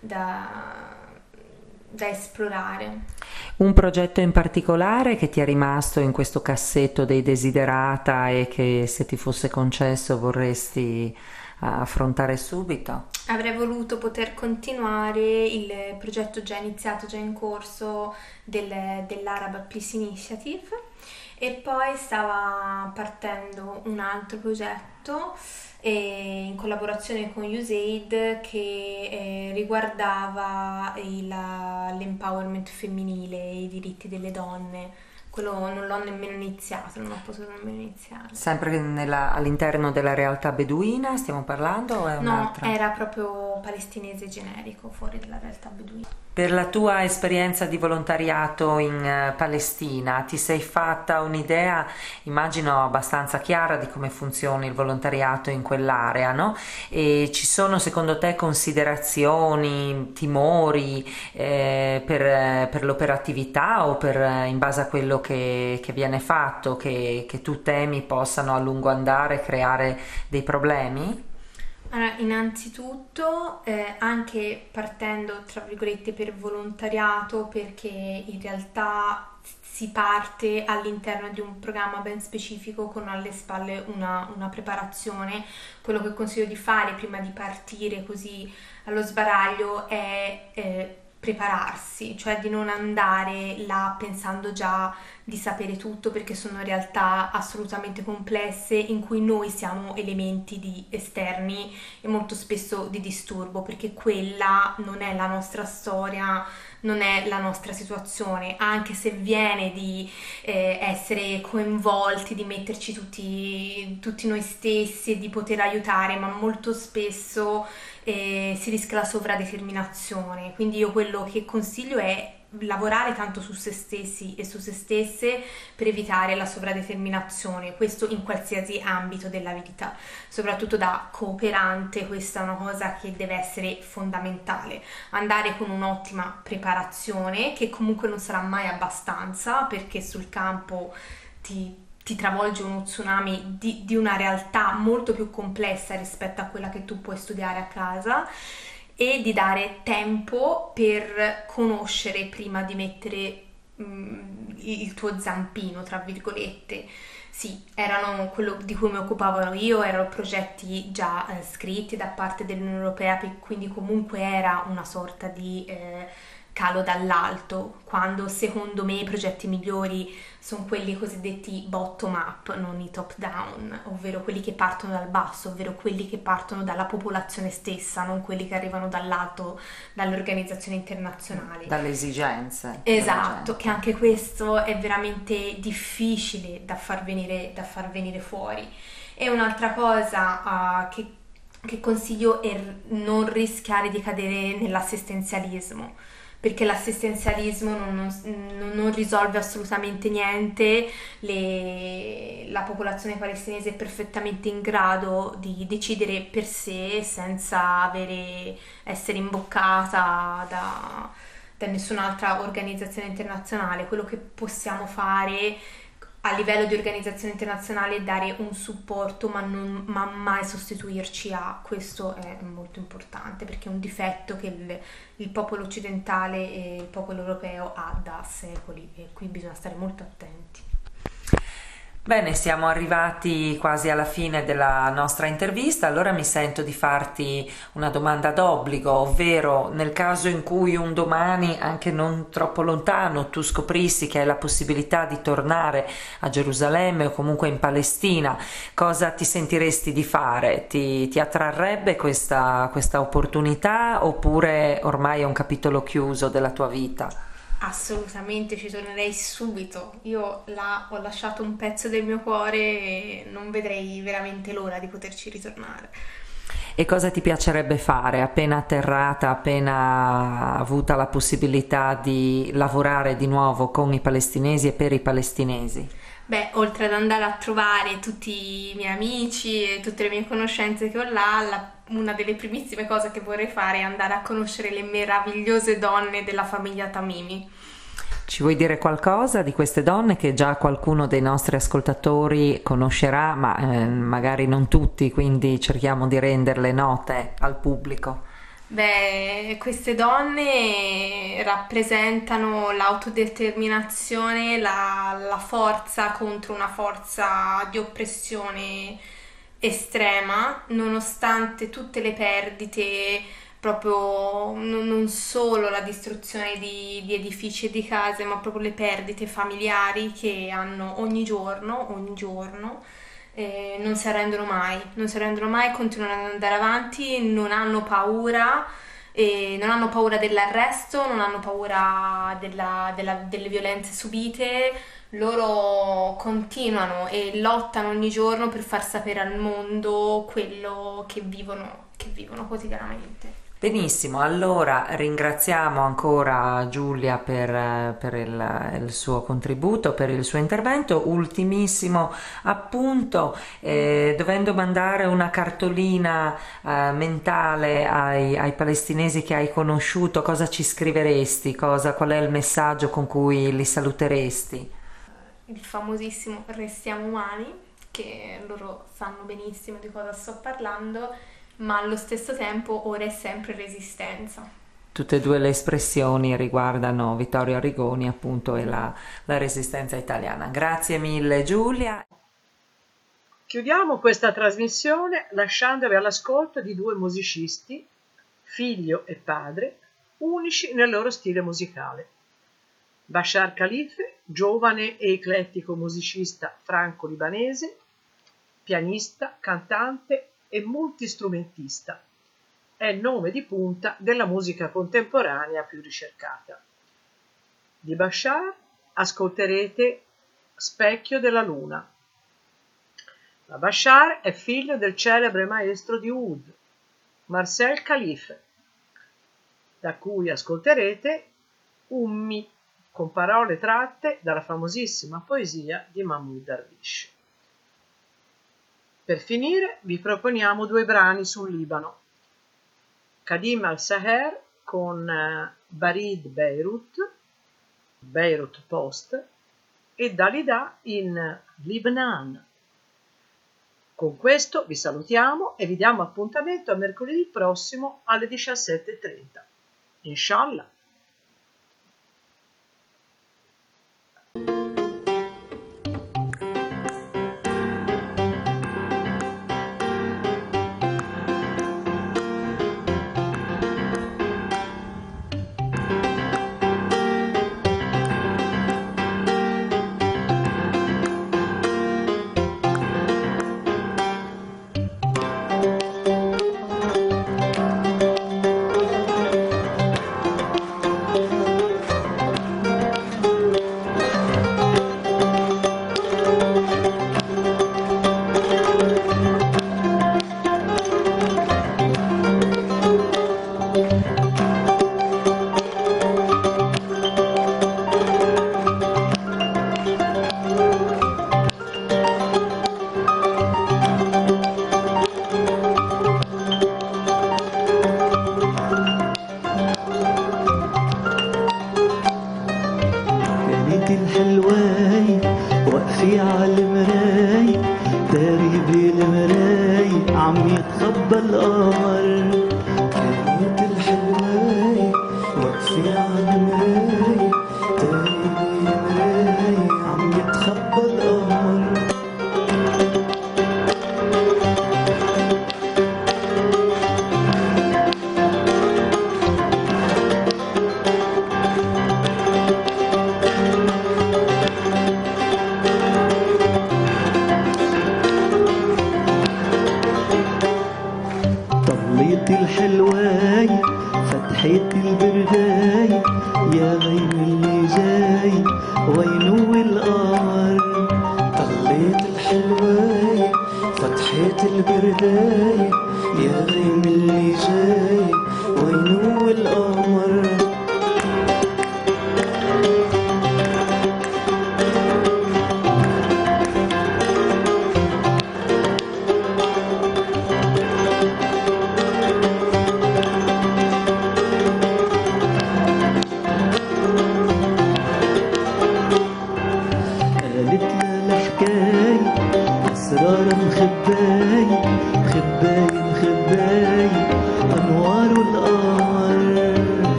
da, da esplorare. Un progetto in particolare che ti è rimasto in questo cassetto dei desiderata e che se ti fosse concesso vorresti affrontare subito? Avrei voluto poter continuare il progetto già iniziato, già in corso del, dell'Arab Peace Initiative, e poi stava partendo un altro progetto eh, in collaborazione con USAID che eh, riguardava il- l'empowerment femminile e i diritti delle donne. Quello non l'ho nemmeno iniziato, non ho potuto nemmeno iniziare. Sempre nella- all'interno della realtà beduina stiamo parlando o è No, un'altra? era proprio palestinese generico, fuori dalla realtà beduina. Per la tua esperienza di volontariato in eh, Palestina, ti sei fatta un'idea, immagino abbastanza chiara, di come funzioni il volontariato in quell'area, no? E ci sono secondo te considerazioni, timori eh, per, eh, per l'operatività o per, eh, in base a quello che, che viene fatto, che, che tu temi possano a lungo andare creare dei problemi? Allora, innanzitutto, eh, anche partendo, tra virgolette, per volontariato, perché in realtà si parte all'interno di un programma ben specifico con alle spalle una, una preparazione. Quello che consiglio di fare prima di partire così allo sbaraglio è eh, prepararsi, cioè di non andare là pensando già di sapere tutto, perché sono realtà assolutamente complesse in cui noi siamo elementi di esterni e molto spesso di disturbo, perché quella non è la nostra storia, non è la nostra situazione, anche se viene di eh, essere coinvolti, di metterci tutti, tutti noi stessi e di poter aiutare, ma molto spesso eh, si rischia la sovradeterminazione. Quindi io quello che consiglio è lavorare tanto su se stessi e su se stesse per evitare la sovradeterminazione, questo in qualsiasi ambito della vita, soprattutto da cooperante. Questa è una cosa che deve essere fondamentale, andare con un'ottima preparazione, che comunque non sarà mai abbastanza, perché sul campo ti ti travolge uno tsunami di, di una realtà molto più complessa rispetto a quella che tu puoi studiare a casa, e di dare tempo per conoscere prima di mettere mm, il tuo zampino, tra virgolette. Sì, erano quello di cui mi occupavo io, erano progetti già eh, scritti da parte dell'Unione Europea, quindi comunque era una sorta di eh, calo dall'alto, quando secondo me i progetti migliori sono quelli cosiddetti bottom up, non i top down, ovvero quelli che partono dal basso, ovvero quelli che partono dalla popolazione stessa, non quelli che arrivano dall'alto, dalle organizzazioni internazionali. Dalle esigenze. Esatto, che anche questo è veramente difficile da far venire, da far venire fuori. E un'altra cosa uh, che, che consiglio è non rischiare di cadere nell'assistenzialismo, perché l'assistenzialismo non, non, non risolve assolutamente niente. Le, la popolazione palestinese è perfettamente in grado di decidere per sé senza avere, essere imboccata da, da nessun'altra organizzazione internazionale. Quello che possiamo fare a livello di organizzazione internazionale è dare un supporto, ma, non, ma mai sostituirci a. Questo è molto importante, perché è un difetto che il, il popolo occidentale e il popolo europeo ha da secoli, e qui bisogna stare molto attenti. Bene, siamo arrivati quasi alla fine della nostra intervista, allora mi sento di farti una domanda d'obbligo, ovvero nel caso in cui un domani, anche non troppo lontano, tu scoprissi che hai la possibilità di tornare a Gerusalemme o comunque in Palestina, cosa ti sentiresti di fare? Ti, ti attrarrebbe questa, questa opportunità, oppure ormai è un capitolo chiuso della tua vita? Assolutamente, ci tornerei subito. Io là ho lasciato un pezzo del mio cuore e non vedrei veramente l'ora di poterci ritornare. E cosa ti piacerebbe fare appena atterrata, appena avuta la possibilità di lavorare di nuovo con i palestinesi e per i palestinesi? Beh, oltre ad andare a trovare tutti i miei amici e tutte le mie conoscenze che ho là, la, una delle primissime cose che vorrei fare è andare a conoscere le meravigliose donne della famiglia Tamimi. Ci vuoi dire qualcosa di queste donne che già qualcuno dei nostri ascoltatori conoscerà, ma eh, magari non tutti, quindi cerchiamo di renderle note al pubblico? Beh, queste donne rappresentano l'autodeterminazione, la, la forza contro una forza di oppressione estrema, nonostante tutte le perdite, proprio non, non solo la distruzione di, di edifici e di case, ma proprio le perdite familiari che hanno ogni giorno, ogni giorno. Eh, non si arrendono mai, non si arrendono mai, continuano ad andare avanti, non hanno paura, eh, non hanno paura dell'arresto, non hanno paura della, della, delle violenze subite. Loro continuano e lottano ogni giorno per far sapere al mondo quello che vivono, che vivono quotidianamente. Benissimo, allora ringraziamo ancora Giulia per, per il, il suo contributo, per il suo intervento. Ultimissimo appunto, eh, dovendo mandare una cartolina eh, mentale ai, ai palestinesi che hai conosciuto, cosa ci scriveresti? Cosa, qual è il messaggio con cui li saluteresti? Il famosissimo restiamo umani, che loro sanno benissimo di cosa sto parlando, ma allo stesso tempo ora è sempre resistenza. Tutte e due le espressioni riguardano Vittorio Arrigoni, appunto, e la, la resistenza italiana. Grazie mille Giulia. Chiudiamo questa trasmissione lasciandovi all'ascolto di due musicisti, figlio e padre, unici nel loro stile musicale. Bashar Khalife, giovane e eclettico musicista franco-libanese, pianista, cantante e multistrumentista, è il nome di punta della musica contemporanea più ricercata. Di Bashar ascolterete Specchio della Luna. La Bashar è figlio del celebre maestro di oud, Marcel Khalife, da cui ascolterete Ummi, con parole tratte dalla famosissima poesia di Mahmoud Darwish. Per finire vi proponiamo due brani sul Libano. Kadim al-Saher con Barid Beirut, Beirut Post, e Dalida in Libnan. Con questo vi salutiamo e vi diamo appuntamento a mercoledì prossimo alle diciassette e trenta. Inshallah.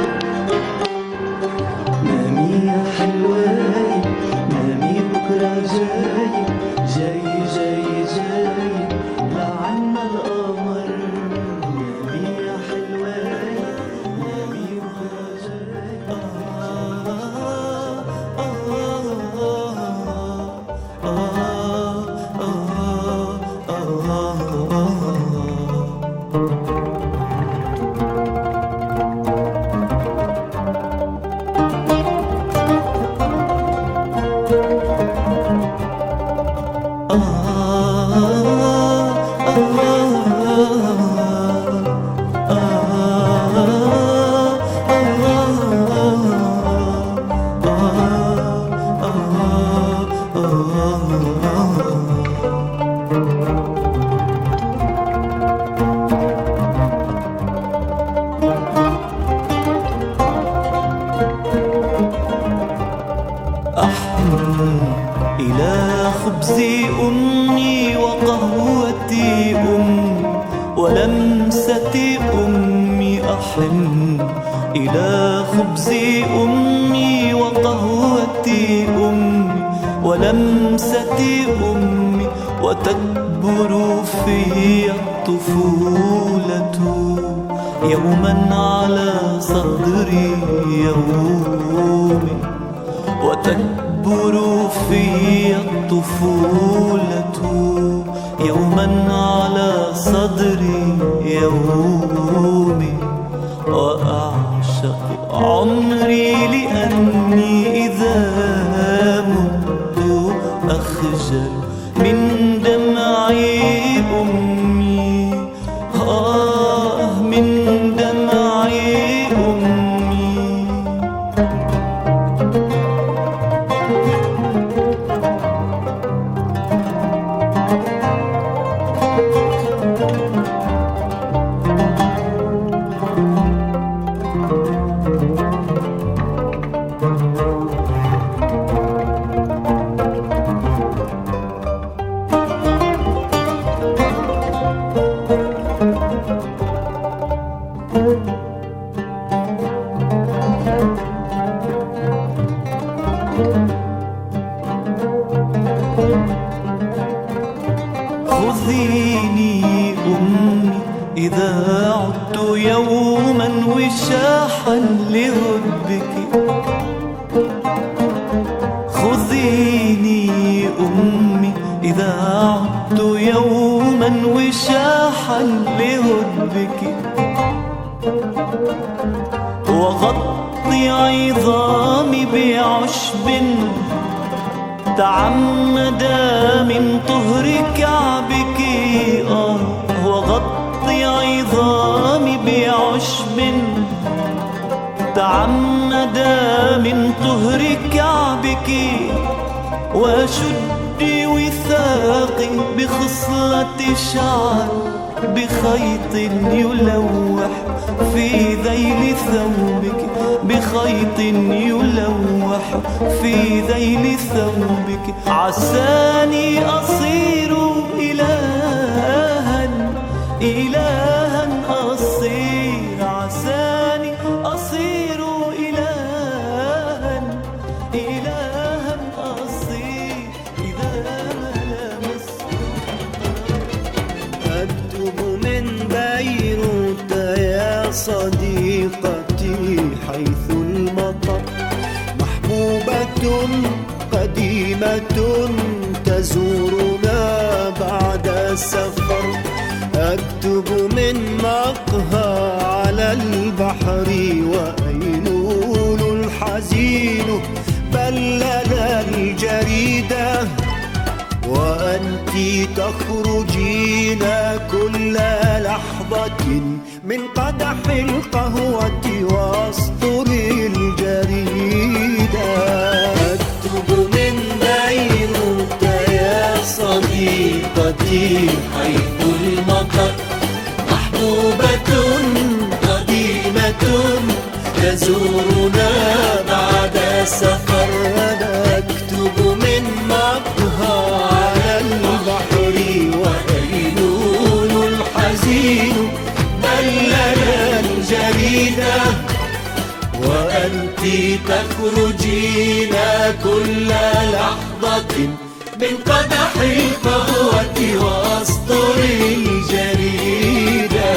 نامي يا حلواي نامي بكرة إلى خبز أمي وقهوة أمي ولمسة أمي أحن، إلى خبز أمي وقهوة أمي ولمسة أمي، وتكبر في الطفولة يوما على صدري يومي، وتكبر في الطفولة يوما على صدري يومي، وأعشق عمري لأني إذا مت أخجل من دمعي أمي، آه من دمعي أمي. خذيني أمي إذا عدت يوما وشاحا لهدبك، خذيني أمي إذا عدت يوما وشاحا لهدبك، وغطي عظامي بعشب تعمد من طهر كعبك، آه وغطي عظامي بعشب تعمد من طهر كعبك، وشدي وثاقي بخصلة شعر بخيط يلوح في ذيل ثوبك، بخيط يلوح في ذيل ثوبك، عساني أصير إلها إلها أصير، عساني أصير إلها إلها أصير إذا ما لمست. أكتب من بيروت يا صديقتي حيث المطر، محبوبة قديمة تزورنا بعد سفر، أكتب من مقهى على البحر وأيلول الحزين بلل الجريدة، وأنت تخرجين كل لحظة من قدح القهوة واسطر الجريدة. أكتب من بيروت يا صديقتي حيث المطر، محبوبة قديمة تزورنا بعد سفر، أكتب من مقهى على البحر وأيلول الحزين بلل الجريدة، وأنت تخرجين كل لحظة من قدح القهوة واسطر الجريدة.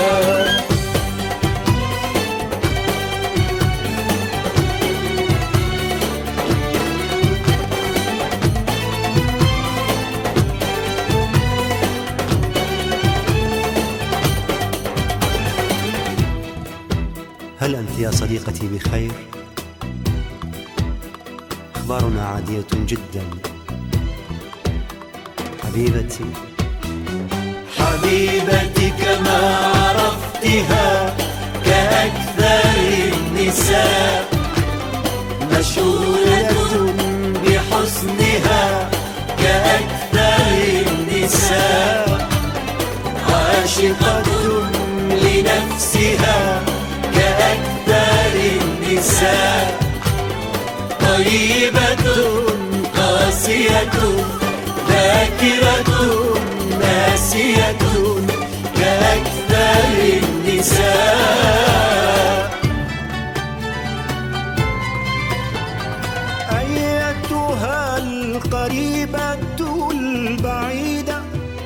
هل أنت يا صديقتي بخير؟ أخبارنا عادية جدا حبيبتي. حبيبتي كما عرفتها كأكثر النساء، مشهورة بحسنها كأكثر النساء، عاشقة لنفسها كأكثر النساء، طيبة قاسية ناسية ذاكرة ناسية كأكثر النساء. أيتها القريبة البعيدة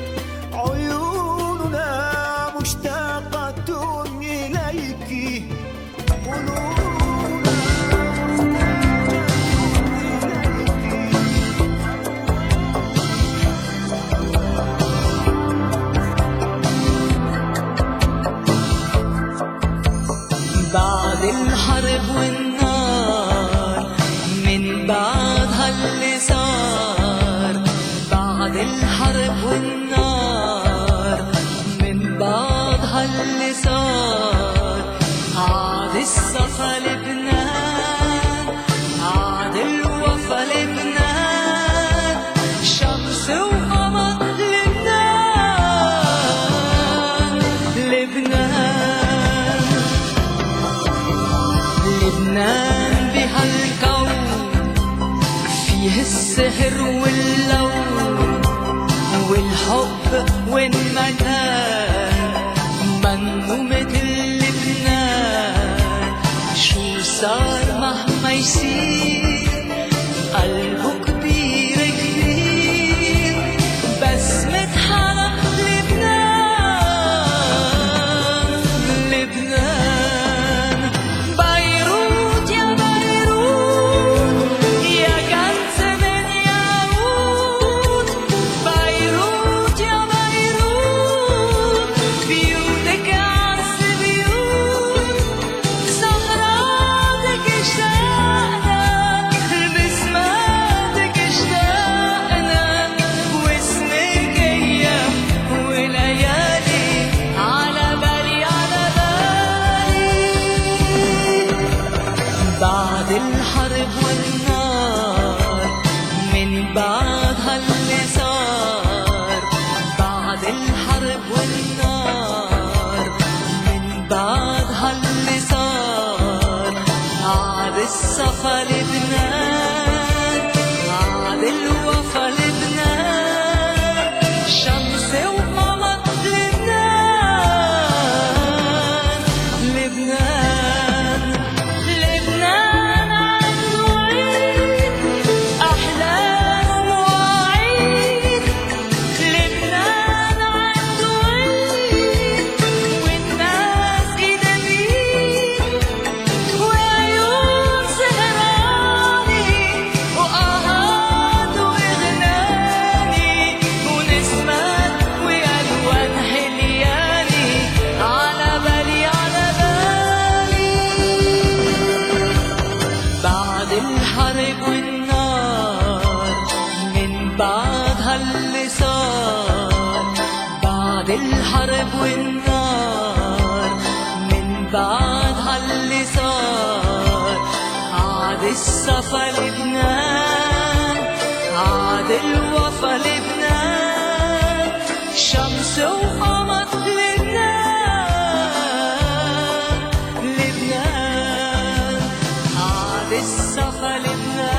عيوننا مشتاقة إليك قلوبنا بعد الحرب والنار من بعدها اللي صار، بعد الحرب والنار من بعدها اللي صار، عاد الصفا لبنان، عاد الوفا لبنان، شمس وقمر لبنان، لبنان لبنان بهالكون فيه السحر واللون والحب والمكان، منو مثل لبنان، شو صار مهما يصير قلبه كبير كبير، بسمة حلا لبنان، لبنان بيروت يا بيروت يا كنز من ياقوت، بيروت يا بيروت بيوتك عز بيوت، صخراتك اشتقنا بسماتك اشتقنا، واسمك ايام وليالي على بالي على بالي. بعد الحرب والنار من بعدها اللي صار، بعد الحرب والنار من بعدها اللي صار، عاد الصفا لبنان، عاد الوفا لبنان، شمس وقمر لبنان، لبنان لبنان عنده عيد أحلام ومواعيد، لبنان عنده عيد والناس إيدا بيد، وعيون سهراني وآهات وإغناني ونسمات وألوان حلياني على بالي على بالي. بعد الحرب والنار من بعدها اللي صار، بعد الحرب والنار من بعدها اللي صار، عاد الصفا لبنان، عاد الوفا لبنان، شمس وقمر لبنان، لبنان عاد الصفا لبنان.